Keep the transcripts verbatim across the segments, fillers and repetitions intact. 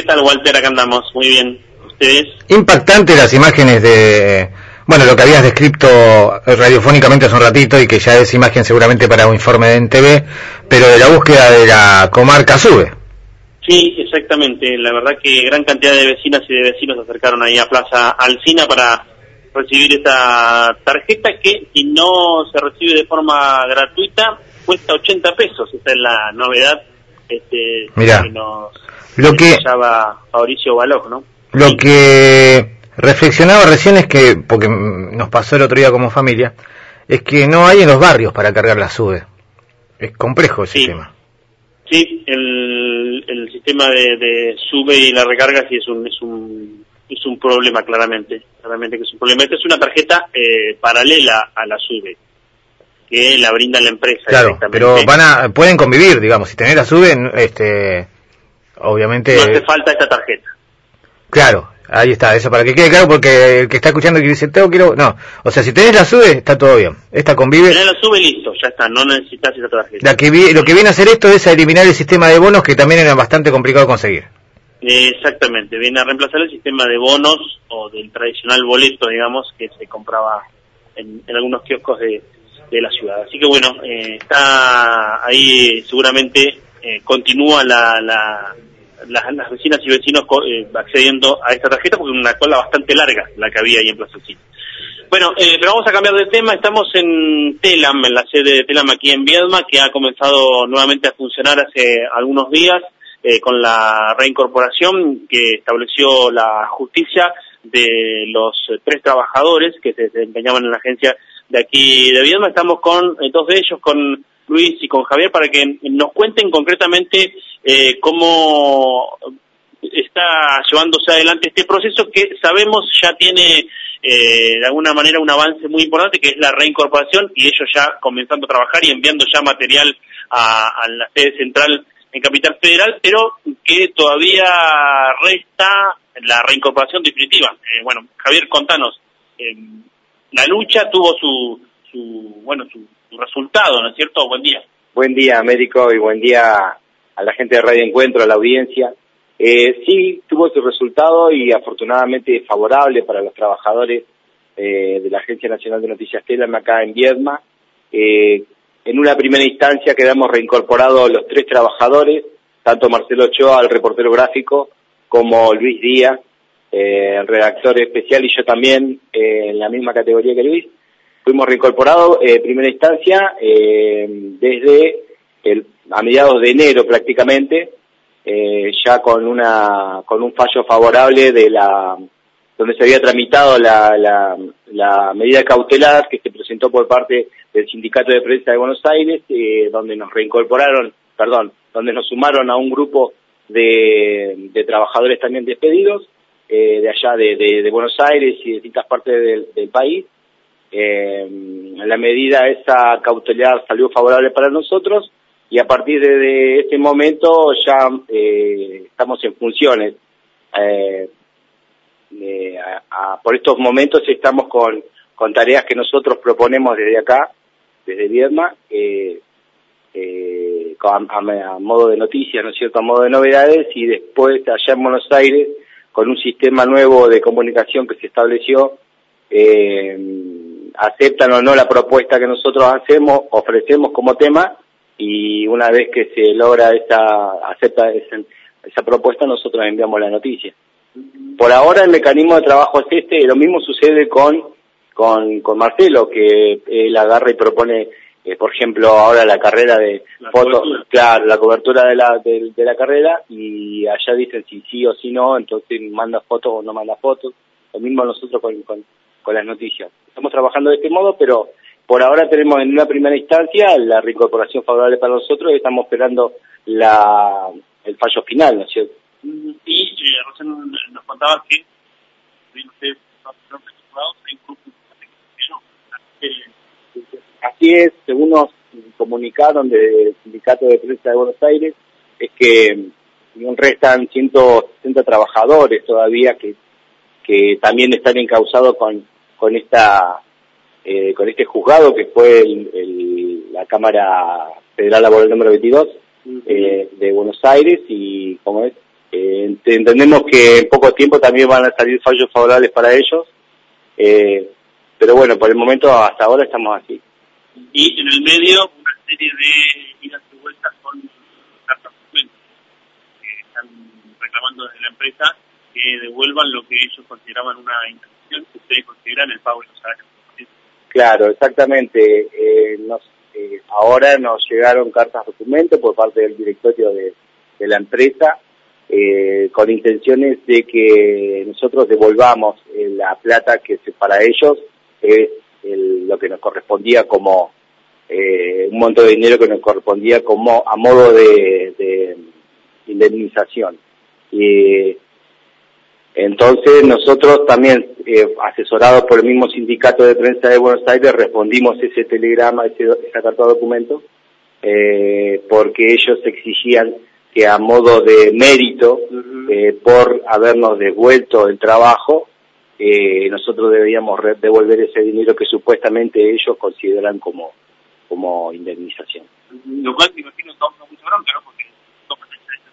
¿Qué tal, Walter? Acá andamos. Muy bien. ¿Ustedes? Impactantes las imágenes de... Bueno, lo que habías descrito radiofónicamente hace un ratito y que ya es imagen seguramente para un informe de N T V, pero de la búsqueda de la comarca SUBE. Sí, exactamente. La verdad que gran cantidad de vecinas y de vecinos se acercaron ahí a Plaza Alsina para recibir esta tarjeta que, si no se recibe de forma gratuita, cuesta ochenta pesos. Esa es la novedad este, Mirá, que nos lo que Fabricio Balog, ¿no? Lo Sí. que reflexionaba recién es que, porque nos pasó el otro día como familia, es que no hay en los barrios para cargar la SUBE. Es complejo el Sí. sistema. Sí, el, el sistema de, de SUBE y la recarga sí es un es un es un problema, claramente, claramente que es un problema. Esta es una tarjeta eh, paralela a la SUBE, que la brinda la empresa. Claro, pero van a pueden convivir, digamos, si tenés la SUBE, este, obviamente. No hace falta esta tarjeta. Claro, ahí está, eso para que quede claro, porque el que está escuchando que dice, tengo quiero, no, o sea, si tenés la SUBE, está todo bien, esta convive. Tenés la SUBE, listo, ya está, no necesitas esa tarjeta. La que vi, lo que viene a hacer esto es a eliminar el sistema de bonos, que también era bastante complicado conseguir. Exactamente, viene a reemplazar el sistema de bonos o del tradicional boleto, digamos, que se compraba en, en algunos kioscos de, de la ciudad. Así que bueno, eh, está ahí seguramente, eh, continúa la... la Las, las vecinas y vecinos eh, accediendo a esta tarjeta, porque es una cola bastante larga la que había ahí en Plaza Alsina. Bueno, eh, pero vamos a cambiar de tema. Estamos en Telam, en la sede de Telam aquí en Viedma, que ha comenzado nuevamente a funcionar hace algunos días eh, con la reincorporación que estableció la justicia de los eh, tres trabajadores que se desempeñaban en la agencia de aquí de Viedma. Estamos con eh, dos de ellos, con Luis y con Javier, para que nos cuenten concretamente eh, cómo está llevándose adelante este proceso, que sabemos ya tiene eh, de alguna manera un avance muy importante, que es la reincorporación, y ellos ya comenzando a trabajar y enviando ya material a, a la sede central en Capital Federal, pero que todavía resta la reincorporación definitiva. Eh, bueno, Javier, contanos, eh, la lucha tuvo su, su bueno, su resultado, ¿no es cierto? Buen día. Buen día, Américo, y buen día a la gente de Radio Encuentro, a la audiencia. Eh, sí, tuvo su resultado y afortunadamente favorable para los trabajadores eh, de la Agencia Nacional de Noticias Telam acá en Viedma. Eh, en una primera instancia quedamos reincorporados los tres trabajadores, tanto Marcelo Ochoa, el reportero gráfico, como Luis Díaz, eh, el redactor especial, y yo también eh, en la misma categoría que Luis. Fuimos reincorporados en eh, primera instancia eh, desde el, a mediados de enero prácticamente, eh, ya con una con un fallo favorable de la donde se había tramitado la, la, la medida cautelar que se presentó por parte del Sindicato de Prensa de Buenos Aires, eh, donde nos reincorporaron, perdón, donde nos sumaron a un grupo de, de trabajadores también despedidos, eh, de allá de, de, de Buenos Aires y de distintas partes del, del país. Eh, la medida esa cautelar salió favorable para nosotros y a partir de, de ese momento ya eh, estamos en funciones. Eh, eh, a, a, por estos momentos estamos con, con tareas que nosotros proponemos desde acá, desde Viedma, eh, eh, a, a, a modo de noticias, ¿no es cierto?, a modo de novedades, y después allá en Buenos Aires con un sistema nuevo de comunicación que se estableció. Eh, aceptan o no la propuesta que nosotros hacemos, ofrecemos como tema, y una vez que se logra esa, acepta esa, esa propuesta, nosotros enviamos la noticia. Por ahora el mecanismo de trabajo es este, lo mismo sucede con, con, con Marcelo, que él agarra y propone, eh, por ejemplo, ahora la carrera de fotos, claro, la cobertura de la, de, de la carrera, y allá dicen si sí o si no, entonces manda fotos o no manda fotos, lo mismo nosotros con, con con las noticias. Estamos trabajando de este modo, pero por ahora tenemos en una primera instancia la reincorporación favorable para nosotros y estamos esperando la el fallo final, ¿no es cierto? Y eh, recién nos contabas que ustedes así es, según nos comunicaron del Sindicato de Prensa de Buenos Aires, es que restan ciento sesenta trabajadores todavía que que también están encausados con con esta eh, con este juzgado que fue el, el, la Cámara Federal Laboral número veintidós eh, de Buenos Aires, y como es Eh, entendemos que en poco tiempo también van a salir fallos favorables para ellos, eh, pero bueno, por el momento hasta ahora estamos así. Y en el medio una serie de idas y vueltas con cartas documentos que están reclamando desde la empresa que devuelvan lo que ellos consideraban una indemnización que ustedes consideran el pago de los salarios. Claro, exactamente. Eh, nos, eh, ahora nos llegaron cartas documentos por parte del directorio de, de la empresa eh, con intenciones de que nosotros devolvamos eh, la plata que se, para ellos es el, lo que nos correspondía como eh, un monto de dinero que nos correspondía como a modo de, de indemnización. Y entonces nosotros también, eh, asesorados por el mismo sindicato de prensa de Buenos Aires, respondimos ese telegrama, ese, esa carta de documento, eh, porque ellos exigían que a modo de mérito, eh, por habernos devuelto el trabajo, eh, nosotros debíamos devolver ese dinero que supuestamente ellos consideran como, como indemnización. Lo cual me imagino causa mucha bronca, ¿no? Porque no pertenece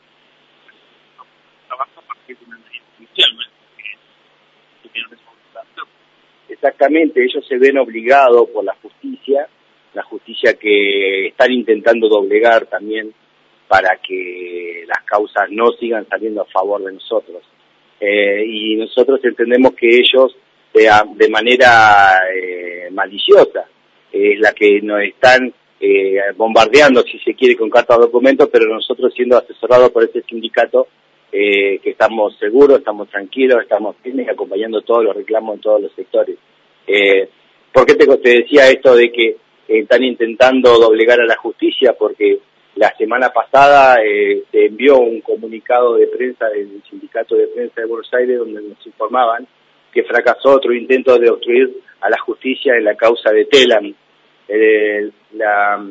a trabajo a partir de una medida judicial, ¿no? Que tienen responsabilidad. Exactamente, ellos se ven obligados por la justicia, la justicia que están intentando doblegar también para que las causas no sigan saliendo a favor de nosotros. Eh, y nosotros entendemos que ellos, de, de manera eh, maliciosa, es la que nos están eh, bombardeando, si se quiere, con cartas de documentos, pero nosotros siendo asesorados por este sindicato, eh, que estamos seguros, estamos tranquilos, estamos firmes y acompañando todos los reclamos en todos los sectores. Eh, ¿Por qué te, te decía esto de que eh, están intentando doblegar a la justicia? Porque la semana pasada eh, se envió un comunicado de prensa del Sindicato de Prensa de Buenos Aires donde nos informaban que fracasó otro intento de obstruir a la justicia en la causa de Telam. Eh, la,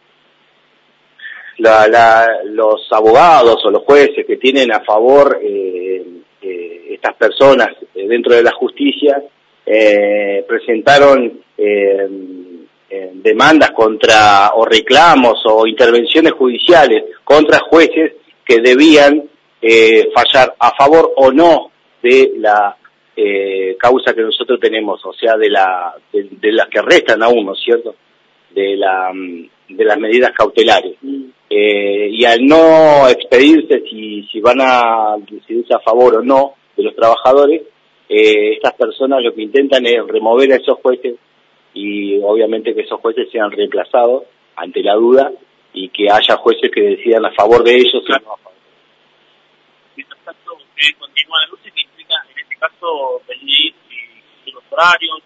la, la, los abogados o los jueces que tienen a favor eh, eh, estas personas eh, dentro de la justicia eh, presentaron eh, eh, demandas contra o reclamos o intervenciones judiciales contra jueces que debían eh, fallar a favor o no de la eh, causa que nosotros tenemos, o sea, de la de, de las que restan aún, ¿no es cierto?, de la de las medidas cautelares. Mm. Eh, y al no expedirse si, si van a decidirse a favor o no de los trabajadores, eh, estas personas lo que intentan es remover a esos jueces y obviamente que esos jueces sean reemplazados ante la duda y que haya jueces que decidan a favor de ellos. Claro. O no a favor. Mientras tanto, usted continúa la lucha que implica en este caso venir y los horarios,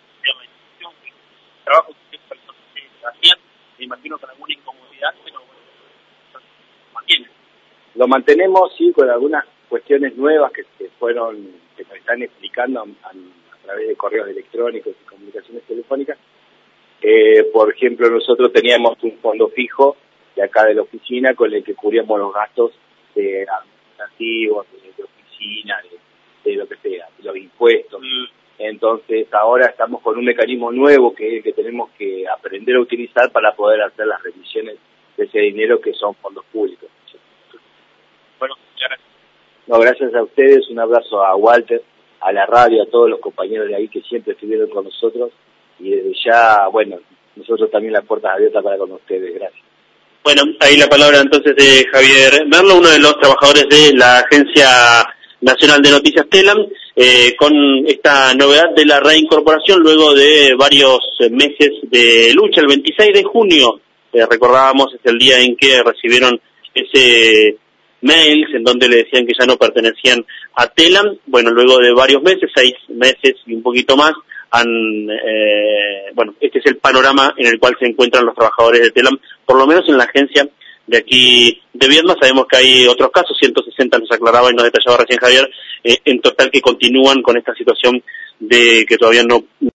el trabajo que ustedes personas hacían, me imagino con alguna incomodidad, pero bueno, lo mantienen. Lo mantenemos, sí, con algunas cuestiones nuevas que se fueron, que nos están explicando a, a, a través de correos electrónicos y comunicaciones telefónicas. Eh, por ejemplo, nosotros teníamos un fondo fijo de acá de la oficina con el que cubríamos los gastos de administrativos, de, de oficina, de, de lo que sea, de los impuestos. Mm. Entonces ahora estamos con un mecanismo nuevo que es el que tenemos que aprender a utilizar para poder hacer las remisiones de ese dinero que son fondos públicos. Bueno, muchas gracias. No, gracias a ustedes, un abrazo a Walter, a la radio, a todos los compañeros de ahí que siempre estuvieron con nosotros y desde ya, bueno, nosotros también las puertas abiertas para con ustedes, gracias. Bueno, ahí la palabra entonces de Javier Merlo, uno de los trabajadores de la Agencia Nacional de Noticias Telam, eh, con esta novedad de la reincorporación luego de varios meses de lucha. El veintiséis de junio, eh, recordábamos, es el día en que recibieron ese mails en donde le decían que ya no pertenecían a Telam. Bueno, luego de varios meses, seis meses y un poquito más, han, eh, bueno, este es el panorama en el cual se encuentran los trabajadores de Telam, por lo menos en la agencia de aquí de Viedma. Sabemos que hay otros casos, ciento sesenta nos aclaraba y nos detallaba recién Javier, eh, en total que continúan con esta situación de que todavía no